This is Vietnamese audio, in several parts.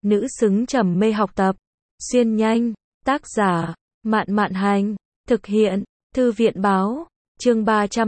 nữ xứng trầm mê học tập. Xuyên nhanh, tác giả, Mạn Mạn Hành, thực hiện, Thư viện Báo, chương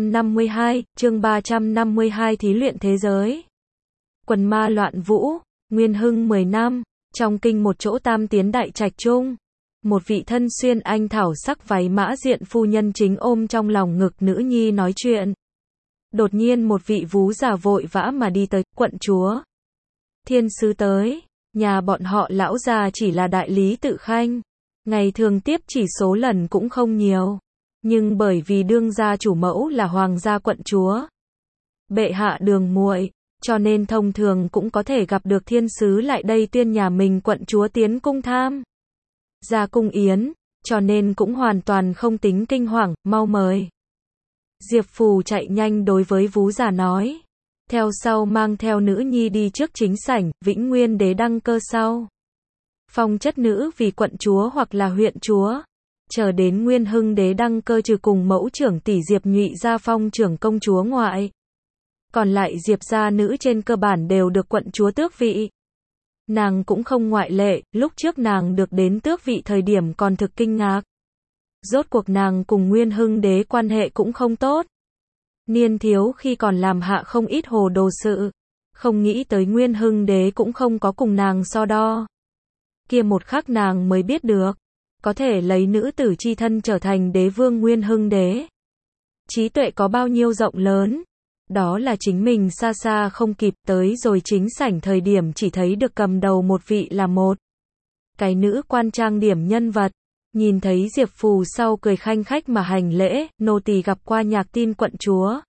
352, thí luyện thế giới. Quần ma loạn vũ, Nguyên Hưng 10 năm, trong kinh một chỗ Tam Tiến đại trạch trung. Một vị thân xuyên anh thảo sắc váy mã diện phu nhân chính ôm trong lòng ngực nữ nhi nói chuyện. Đột nhiên một vị vú già vội vã mà đi tới, quận chúa. Thiên sứ tới, nhà bọn họ lão già chỉ là đại lý tự khanh. Ngày thường tiếp chỉ số lần cũng không nhiều. Nhưng bởi vì đương gia chủ mẫu là hoàng gia quận chúa. Bệ hạ đường muội, cho nên thông thường cũng có thể gặp được thiên sứ lại đây tuyên nhà mình quận chúa tiến cung tham gia cung yến, cho nên cũng hoàn toàn không tính kinh hoàng, mau mời. Diệp Phù chạy nhanh đối với vú già nói. Theo sau mang theo nữ nhi đi trước chính sảnh, Vĩnh Nguyên đế đăng cơ sau. Phong chất nữ vì quận chúa hoặc là huyện chúa. Chờ đến Nguyên Hưng đế đăng cơ trừ cùng mẫu trưởng tỷ Diệp Nhụy gia phong trưởng công chúa ngoại. Còn lại Diệp gia nữ trên cơ bản đều được quận chúa tước vị. Nàng cũng không ngoại lệ, lúc trước nàng được đến tước vị thời điểm còn thực kinh ngạc. Rốt cuộc nàng cùng Nguyên Hưng đế quan hệ cũng không tốt. Niên thiếu khi còn làm hạ không ít hồ đồ sự. Không nghĩ tới Nguyên Hưng đế cũng không có cùng nàng so đo. Kia một khắc nàng mới biết được. Có thể lấy nữ tử chi thân trở thành đế vương Nguyên Hưng đế. Trí tuệ có bao nhiêu rộng lớn. Đó là chính mình xa xa không kịp tới rồi chính sảnh thời điểm chỉ thấy được cầm đầu một vị là một. Cái nữ quan trang điểm nhân vật. Nhìn thấy Diệp Phù sau cười khanh khách mà hành lễ, nô tỳ gặp qua nhạc tin quận chúa.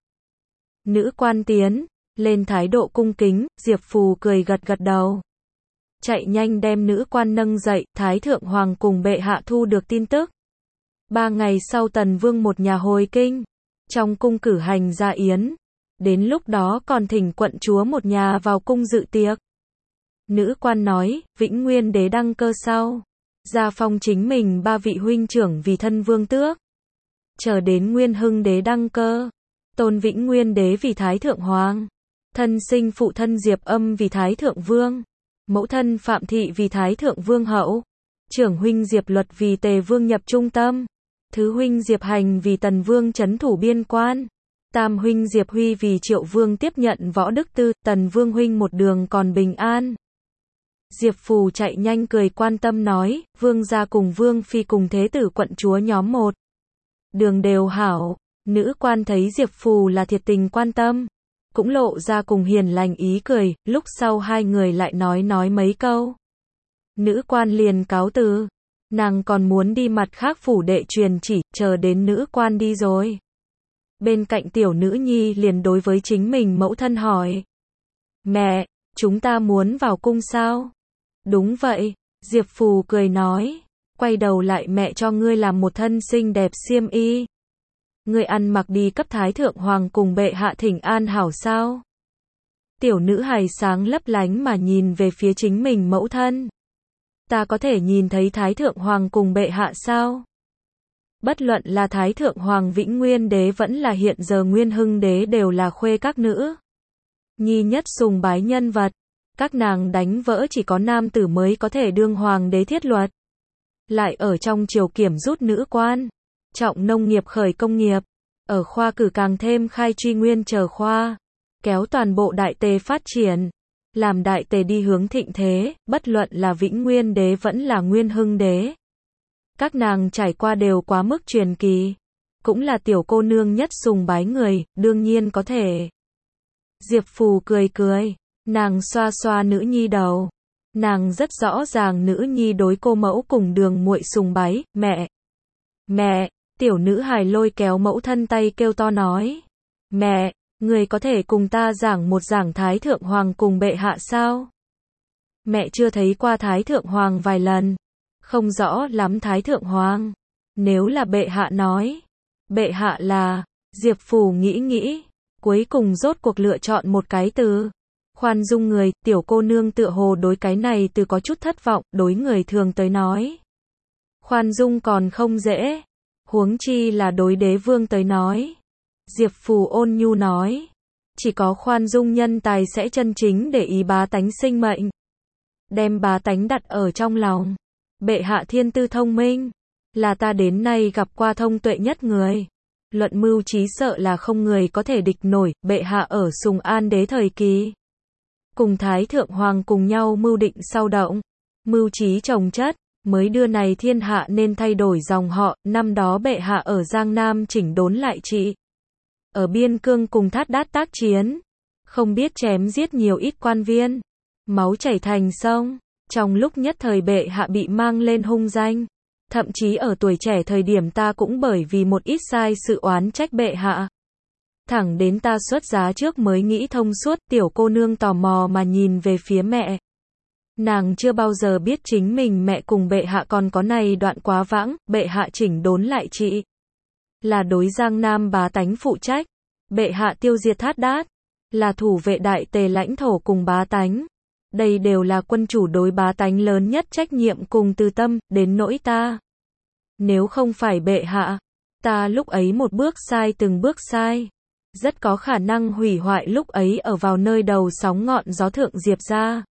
Nữ quan tiến, lên thái độ cung kính, Diệp Phù cười gật gật đầu. Chạy nhanh đem nữ quan nâng dậy, Thái Thượng Hoàng cùng bệ hạ thu được tin tức. 3 ngày sau Tần Vương một nhà hồi kinh, trong cung cử hành gia yến. Đến lúc đó còn thỉnh quận chúa một nhà vào cung dự tiệc. Nữ quan nói, Vĩnh Nguyên đế đăng cơ sau. Gia phong chính mình 3 vị huynh trưởng vì thân vương tước. Chờ đến Nguyên Hưng đế đăng cơ. Tôn Vĩnh Nguyên đế vì Thái Thượng Hoàng. Thân sinh phụ thân Diệp Âm vì Thái Thượng Vương. Mẫu thân Phạm Thị vì Thái Thượng Vương hậu. Trưởng huynh Diệp Luật vì Tề Vương nhập trung tâm. Thứ huynh Diệp Hành vì Tần Vương trấn thủ biên quan. Tam huynh Diệp Huy vì Triệu Vương tiếp nhận võ đức tư, Tần Vương huynh một đường còn bình an. Diệp Phù chạy nhanh cười quan tâm nói, Vương gia cùng Vương phi cùng thế tử quận chúa nhóm một. Đường đều hảo, nữ quan thấy Diệp Phù là thiệt tình quan tâm. Cũng lộ ra cùng hiền lành ý cười, lúc sau hai người lại nói mấy câu. Nữ quan liền cáo từ. Nàng còn muốn đi mặt khác phủ đệ truyền chỉ, chờ đến nữ quan đi rồi. Bên cạnh tiểu nữ nhi liền đối với chính mình mẫu thân hỏi. Mẹ, chúng ta muốn vào cung sao? Đúng vậy, Diệp Phù cười nói. Quay đầu lại mẹ cho ngươi làm một thân xinh đẹp xiêm y. Ngươi ăn mặc đi cấp Thái Thượng Hoàng cùng bệ hạ thỉnh an hảo sao? Tiểu nữ hài sáng lấp lánh mà nhìn về phía chính mình mẫu thân. Ta có thể nhìn thấy Thái Thượng Hoàng cùng bệ hạ sao? Bất luận là Thái Thượng Hoàng Vĩnh Nguyên đế vẫn là hiện giờ Nguyên Hưng đế đều là khuê các nữ nhi nhất sùng bái nhân vật. Các nàng đánh vỡ chỉ có nam tử mới có thể đương hoàng đế thiết luật. Lại ở trong triều kiểm rút nữ quan. Trọng nông nghiệp khởi công nghiệp. Ở khoa cử càng thêm khai truy nguyên chờ khoa. Kéo toàn bộ đại tề phát triển. Làm đại tề đi hướng thịnh thế, bất luận là Vĩnh Nguyên đế vẫn là Nguyên Hưng đế. Các nàng trải qua đều quá mức truyền kỳ. Cũng là tiểu cô nương nhất sùng bái người, đương nhiên có thể. Diệp Phù cười cười. Nàng xoa xoa nữ nhi đầu. Nàng rất rõ ràng nữ nhi đối cô mẫu cùng đường muội sùng bái. Mẹ! Mẹ! Tiểu nữ hài lôi kéo mẫu thân tay kêu to nói. Mẹ! Người có thể cùng ta giảng một giảng Thái Thượng Hoàng cùng bệ hạ sao? Mẹ chưa thấy qua Thái Thượng Hoàng vài lần. Không rõ lắm Thái Thượng Hoàng. Nếu là bệ hạ nói. Bệ hạ là. Diệp Phù nghĩ. Cuối cùng rốt cuộc lựa chọn một cái từ. Khoan dung người, tiểu cô nương tựa hồ đối cái này từ có chút thất vọng, đối người thường tới nói. Khoan dung còn không dễ. Huống chi là đối đế vương tới nói. Diệp Phù ôn nhu nói. Chỉ có khoan dung nhân tài sẽ chân chính để ý bá tánh sinh mệnh. đem bá tánh đặt ở trong lòng. Bệ hạ thiên tư thông minh, là ta đến nay gặp qua thông tuệ nhất người. Luận mưu trí sợ là không người có thể địch nổi. Bệ hạ ở Sùng An đế thời kỳ, cùng Thái Thượng Hoàng cùng nhau mưu định sau động, mưu trí chồng chất, mới đưa này thiên hạ nên thay đổi dòng họ. Năm đó bệ hạ ở Giang Nam chỉnh đốn lại trị, ở biên cương cùng Thát Đát tác chiến, không biết chém giết nhiều ít quan viên, máu chảy thành sông. Trong lúc nhất thời bệ hạ bị mang lên hung danh, thậm chí ở tuổi trẻ thời điểm ta cũng bởi vì một ít sai sự oán trách bệ hạ. Thẳng đến ta xuất giá trước mới nghĩ thông suốt. Tiểu cô nương tò mò mà nhìn về phía mẹ. Nàng chưa bao giờ biết chính mình mẹ cùng bệ hạ còn có này đoạn quá vãng. Bệ hạ chỉnh đốn lại trị, là đối Giang Nam bá tánh phụ trách. Bệ hạ tiêu diệt Thát Đát, là thủ vệ đại tề lãnh thổ cùng bá tánh. Đây đều là quân chủ đối bá tánh lớn nhất trách nhiệm cùng từ tâm. Đến nỗi ta, nếu không phải bệ hạ, ta lúc ấy một bước sai từng bước sai, rất có khả năng hủy hoại lúc ấy ở vào nơi đầu sóng ngọn gió thượng Diệp gia,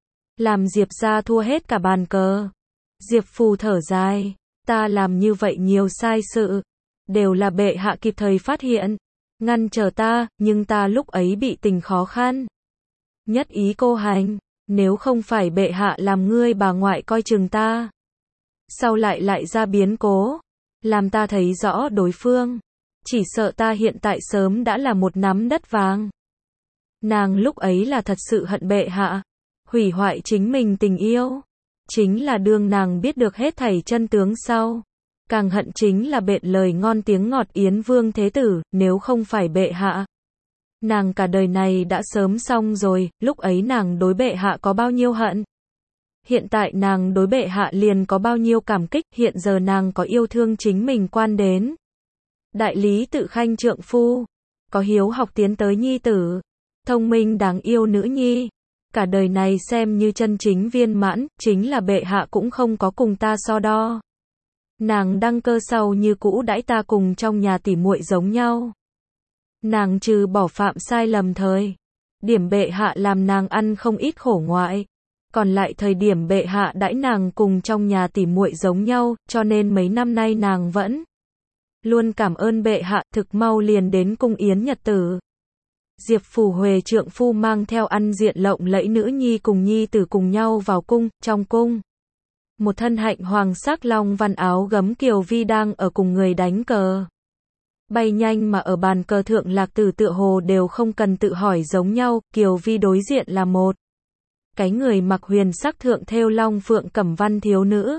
làm Diệp gia thua hết cả bàn cờ. Diệp Phù thở dài, ta làm như vậy nhiều sai sự, đều là bệ hạ kịp thời phát hiện, ngăn trở ta, nhưng ta lúc ấy bị tình khó khăn, nhất ý cô hành. Nếu không phải bệ hạ làm ngươi bà ngoại coi chừng ta, sau lại ra biến cố, làm ta thấy rõ đối phương, chỉ sợ ta hiện tại sớm đã là một nắm đất vàng. Nàng lúc ấy là thật sự hận bệ hạ, hủy hoại chính mình tình yêu. Chính là đương nàng biết được hết thảy chân tướng sau, càng hận chính là bện lời ngon tiếng ngọt Yến Vương Thế Tử. Nếu không phải bệ hạ, nàng cả đời này đã sớm xong rồi. Lúc ấy nàng đối bệ hạ có bao nhiêu hận, hiện tại nàng đối bệ hạ liền có bao nhiêu cảm kích. Hiện giờ nàng có yêu thương chính mình quan đến đại lý tự khanh trượng phu, có hiếu học tiến tới nhi tử, thông minh đáng yêu nữ nhi. Cả đời này xem như chân chính viên mãn. Chính là bệ hạ cũng không có cùng ta so đo. Nàng đăng cơ sau như cũ đãi ta cùng trong nhà tỉ muội giống nhau. Nàng trừ bỏ phạm sai lầm thời điểm bệ hạ làm nàng ăn không ít khổ ngoại, còn lại thời điểm bệ hạ đãi nàng cùng trong nhà tỉ muội giống nhau, cho nên mấy năm nay nàng vẫn luôn cảm ơn bệ hạ. Thực mau liền đến cung yến nhật tử. Diệp Phù Huệ trượng phu mang theo ăn diện lộng lẫy nữ nhi cùng nhi tử cùng nhau vào cung. Trong cung, một thân hạnh hoàng sắc long văn áo gấm Kiều Vi đang ở cùng người đánh cờ. Bay nhanh mà ở bàn cờ thượng Lạc Tử tựa hồ đều không cần tự hỏi giống nhau. Kiều Vi đối diện là một cái người mặc huyền sắc thượng thêu long phượng cẩm văn thiếu nữ.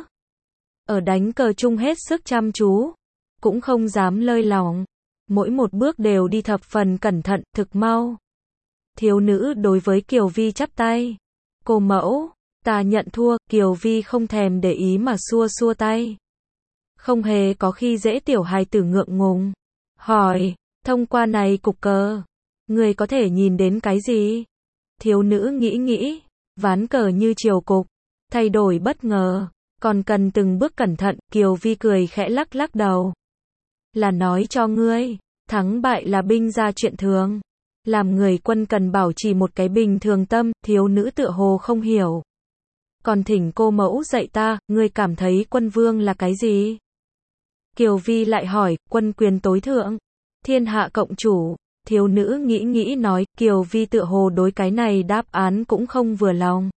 Ở đánh cờ chung hết sức chăm chú, cũng không dám lơi lỏng. Mỗi một bước đều đi thập phần cẩn thận. Thực mau, thiếu nữ đối với Kiều Vi chắp tay. Cô mẫu, ta nhận thua. Kiều Vi không thèm để ý mà xua xua tay, không hề có khi dễ tiểu hài tử ngượng ngùng. Hỏi, thông qua này cục cờ, người có thể nhìn đến cái gì? Thiếu nữ nghĩ, ván cờ như chiều cục, thay đổi bất ngờ, còn cần từng bước cẩn thận. Kiều Vi cười khẽ lắc lắc đầu. Là nói cho ngươi, thắng bại là binh ra chuyện thường. Làm người quân cần bảo trì một cái bình thường tâm. Thiếu nữ tựa hồ không hiểu. Còn thỉnh cô mẫu dạy ta, ngươi cảm thấy quân vương là cái gì? Kiều Vi lại hỏi, quân quyền tối thượng, thiên hạ cộng chủ. Thiếu nữ nghĩ nói. Kiều Vi tựa hồ đối cái này đáp án cũng không vừa lòng.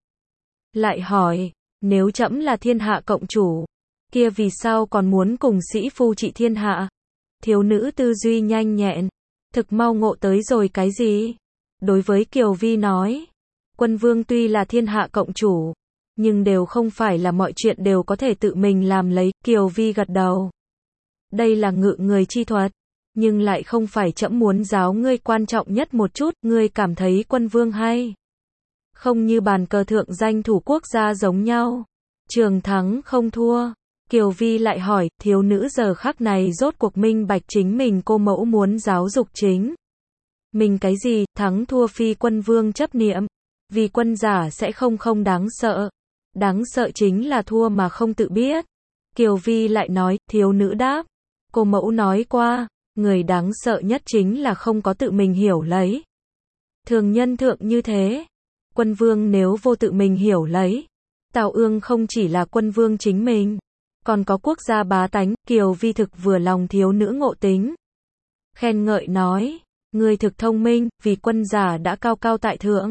Lại hỏi, nếu trẫm là thiên hạ cộng chủ, kia vì sao còn muốn cùng sĩ phu trị thiên hạ? Thiếu nữ tư duy nhanh nhẹn, thực mau ngộ tới rồi cái gì? Đối với Kiều Vi nói, quân vương tuy là thiên hạ cộng chủ, nhưng đều không phải là mọi chuyện đều có thể tự mình làm lấy. Kiều Vi gật đầu. Đây là ngự người chi thuật, nhưng lại không phải trẫm muốn giáo ngươi quan trọng nhất một chút. Ngươi cảm thấy quân vương hay không như bàn cờ thượng danh thủ quốc gia giống nhau, trường thắng không thua? Kiều Vi lại hỏi. Thiếu nữ giờ khắc này rốt cuộc minh bạch chính mình cô mẫu muốn giáo dục chính mình cái gì. Thắng thua phi quân vương chấp niệm, vì quân giả sẽ không đáng sợ. Đáng sợ chính là thua mà không tự biết. Kiều Vi lại nói. Thiếu nữ đáp, cô mẫu nói qua, người đáng sợ nhất chính là không có tự mình hiểu lấy. Thường nhân thượng như thế, quân vương nếu vô tự mình hiểu lấy, Tào Ương không chỉ là quân vương chính mình, còn có quốc gia bá tánh. Kiều Vi thực vừa lòng thiếu nữ ngộ tính. Khen ngợi nói, ngươi thực thông minh, vì quân giả đã cao cao tại thượng.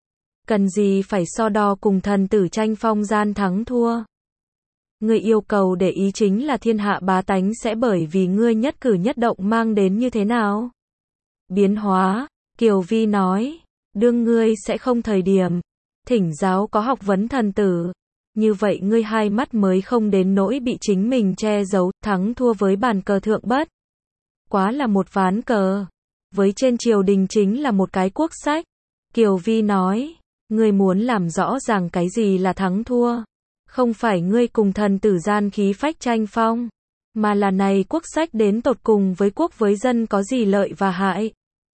Cần gì phải so đo cùng thần tử tranh phong gian thắng thua. Ngươi yêu cầu để ý chính là thiên hạ bá tánh sẽ bởi vì ngươi nhất cử nhất động mang đến như thế nào. Biến hóa, Kiều Vi nói, đương ngươi sẽ không thời điểm thỉnh giáo có học vấn thần tử. Như vậy ngươi hai mắt mới không đến nỗi bị chính mình che giấu, thắng thua với bàn cờ thượng bất. Quá là một ván cờ. Với trên triều đình chính là một cái quốc sách. Kiều Vi nói, ngươi muốn làm rõ ràng cái gì là thắng thua. Không phải ngươi cùng thần tử gian khí phách tranh phong, mà là này quốc sách đến tột cùng với quốc với dân có gì lợi và hại.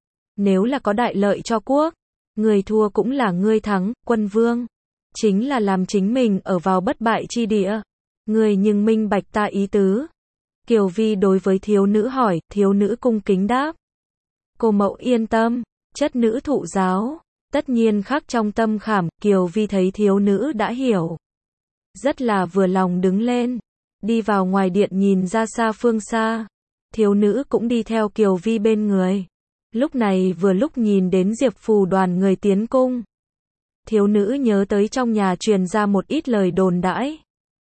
Nếu là có đại lợi cho quốc, người thua cũng là ngươi thắng, quân vương. Chính là làm chính mình ở vào bất bại chi địa. Ngươi nhưng minh bạch ta ý tứ. Kiều Vi đối với thiếu nữ hỏi, thiếu nữ cung kính đáp. Cô mẫu yên tâm, chất nữ thụ giáo. Tất nhiên khắc trong tâm khảm, Kiều Vi thấy thiếu nữ đã hiểu. Rất là vừa lòng đứng lên. Đi vào ngoài điện nhìn ra xa phương xa. Thiếu nữ cũng đi theo Kiều Vi bên người. Lúc này vừa lúc nhìn đến Diệp Phù đoàn người tiến cung. Thiếu nữ nhớ tới trong nhà truyền ra một ít lời đồn đãi.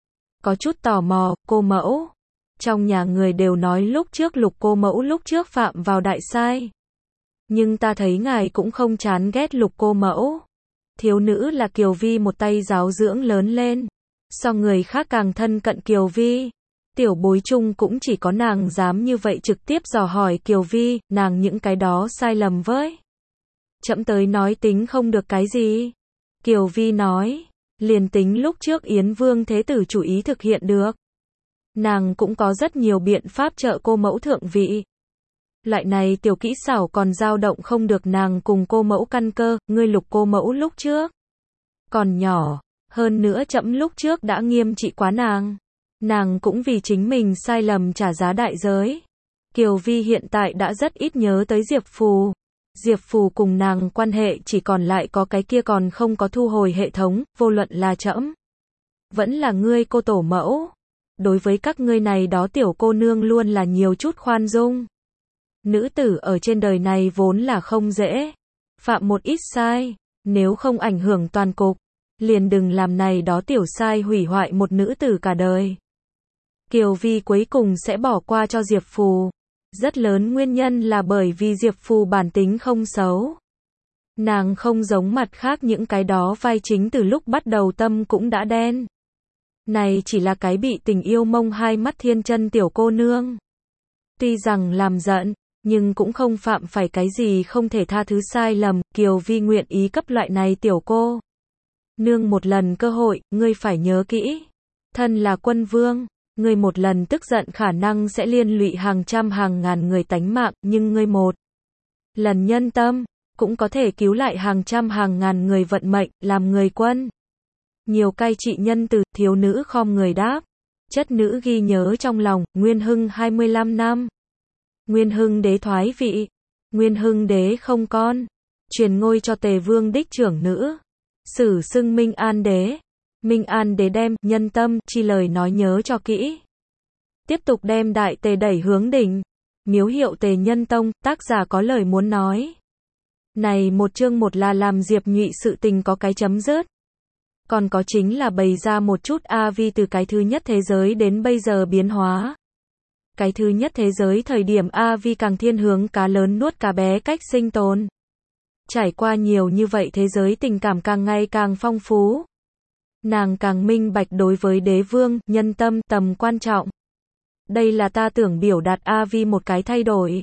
Có chút tò mò, cô mẫu. Trong nhà người đều nói lúc trước Lục cô mẫu lúc trước phạm vào đại sai. Nhưng ta thấy ngài cũng không chán ghét Lục cô mẫu. Thiếu nữ là Kiều Vi một tay giáo dưỡng lớn lên. So người khác càng thân cận Kiều Vi. Tiểu bối chung cũng chỉ có nàng dám như vậy trực tiếp dò hỏi Kiều Vi, nàng những cái đó sai lầm với. Chậm tới nói tính không được cái gì. Kiều Vi nói, liền tính lúc trước Yến Vương Thế Tử chủ ý thực hiện được. Nàng cũng có rất nhiều biện pháp trợ cô mẫu thượng vị. Loại này tiểu kỹ xảo còn dao động không được nàng cùng cô mẫu căn cơ, ngươi Lục cô mẫu lúc trước. Còn nhỏ, hơn nữa chậm lúc trước đã nghiêm trị quá nàng. Nàng cũng vì chính mình sai lầm trả giá đại giới. Kiều Vi hiện tại đã rất ít nhớ tới Diệp Phù. Diệp Phù cùng nàng quan hệ chỉ còn lại có cái kia còn không có thu hồi hệ thống, vô luận là trẫm, vẫn là ngươi cô tổ mẫu. Đối với các ngươi này đó tiểu cô nương luôn là nhiều chút khoan dung. Nữ tử ở trên đời này vốn là không dễ. Phạm một ít sai, nếu không ảnh hưởng toàn cục, liền đừng làm này đó tiểu sai hủy hoại một nữ tử cả đời. Kiều Vi cuối cùng sẽ bỏ qua cho Diệp Phù. Rất lớn nguyên nhân là bởi vì Diệp Phù bản tính không xấu. Nàng không giống mặt khác những cái đó vai chính từ lúc bắt đầu tâm cũng đã đen. Này chỉ là cái bị tình yêu mông hai mắt thiên chân tiểu cô nương. Tuy rằng làm giận, nhưng cũng không phạm phải cái gì không thể tha thứ sai lầm. Kiều Vi nguyện ý cấp loại này tiểu cô nương một lần cơ hội, ngươi phải nhớ kỹ. Thân là quân vương. Ngươi một lần tức giận khả năng sẽ liên lụy hàng trăm hàng ngàn người tánh mạng, nhưng ngươi một lần nhân tâm, cũng có thể cứu lại hàng trăm hàng ngàn người vận mệnh, làm người quân. Nhiều cai trị nhân từ, thiếu nữ khom người đáp. Chất nữ ghi nhớ trong lòng, Nguyên Hưng 25 năm. Nguyên Hưng đế thoái vị. Nguyên Hưng đế không con. Truyền ngôi cho Tề Vương đích trưởng nữ. Sử xưng Minh An đế. Minh An đế đem nhân tâm chi lời nói nhớ cho kỹ. Tiếp tục đem đại Tề đẩy hướng đỉnh. Miếu hiệu Tề Nhân Tông, tác giả có lời muốn nói. Này một chương một là làm Diệp Nhụy sự tình có cái chấm dứt. Còn có chính là bày ra một chút A-vi từ cái thứ nhất thế giới đến bây giờ biến hóa. Cái thứ nhất thế giới thời điểm A-vi càng thiên hướng cá lớn nuốt cá bé cách sinh tồn. Trải qua nhiều như vậy thế giới tình cảm càng ngày càng phong phú. Nàng càng minh bạch đối với đế vương, nhân tâm, tầm quan trọng. Đây là ta tưởng biểu đạt A-vi một cái thay đổi.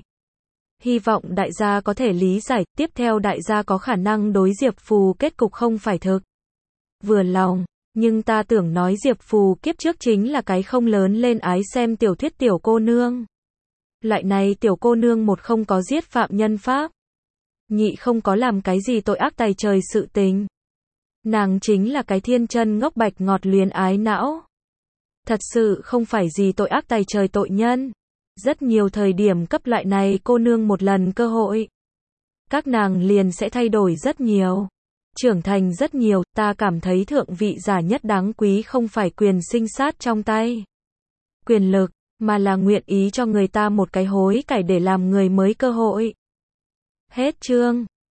Hy vọng đại gia có thể lý giải, tiếp theo đại gia có khả năng đối Diệp Phù kết cục không phải thực vừa lòng, nhưng ta tưởng nói Diệp Phù kiếp trước chính là cái không lớn lên ái xem tiểu thuyết tiểu cô nương. Loại này tiểu cô nương một không có giết phạm nhân pháp, nhị không có làm cái gì tội ác tày trời sự tình. Nàng chính là cái thiên chân ngốc bạch ngọt luyến ái não. Thật sự không phải gì tội ác tày trời tội nhân. Rất nhiều thời điểm cấp loại này cô nương một lần cơ hội. Các nàng liền sẽ thay đổi rất nhiều. trưởng thành rất nhiều, ta cảm thấy thượng vị giả nhất đáng quý không phải quyền sinh sát trong tay, quyền lực, mà là nguyện ý cho người ta một cái hối cải để làm người mới cơ hội. Hết chương.